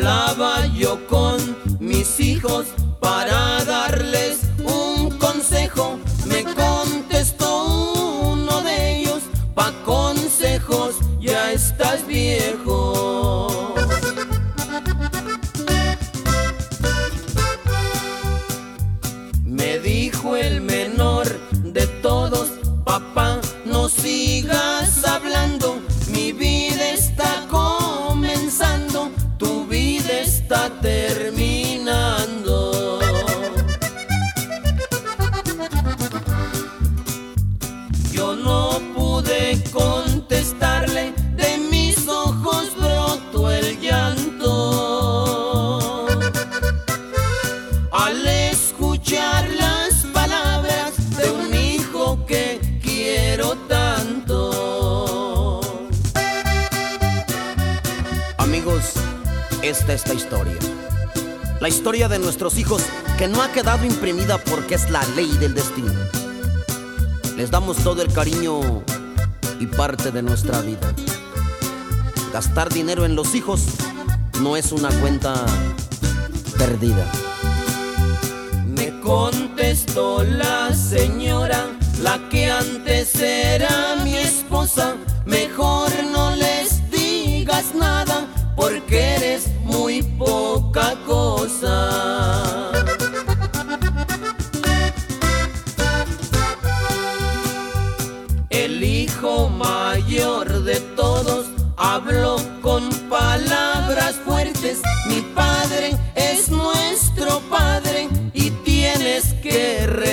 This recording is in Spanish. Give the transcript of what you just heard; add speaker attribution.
Speaker 1: Hablaba yo con mis hijos para darles un consejo. Me contestó uno de ellos: pa' consejos ya estás viejo. Me dijo el menor de todos: papá, no sigas hablando, mi vida está comenzando, tu vida está terminando. Yo no pude contestarle, de mis ojos brotó el llanto al escuchar las palabras de un hijo que quiero tanto.
Speaker 2: Amigos, esta es la historia. La historia de nuestros hijos, que no ha quedado imprimida porque es la ley del destino. Les damos todo el cariño y parte de nuestra vida. Gastar dinero en los hijos no es una cuenta perdida.
Speaker 1: Me contestó la señora, la que antes era mi esposa: mejor no les digas nada, porque eres muy poca cosa. El hijo mayor de todos habló con palabras fuertes: mi padre es nuestro padre y tienes que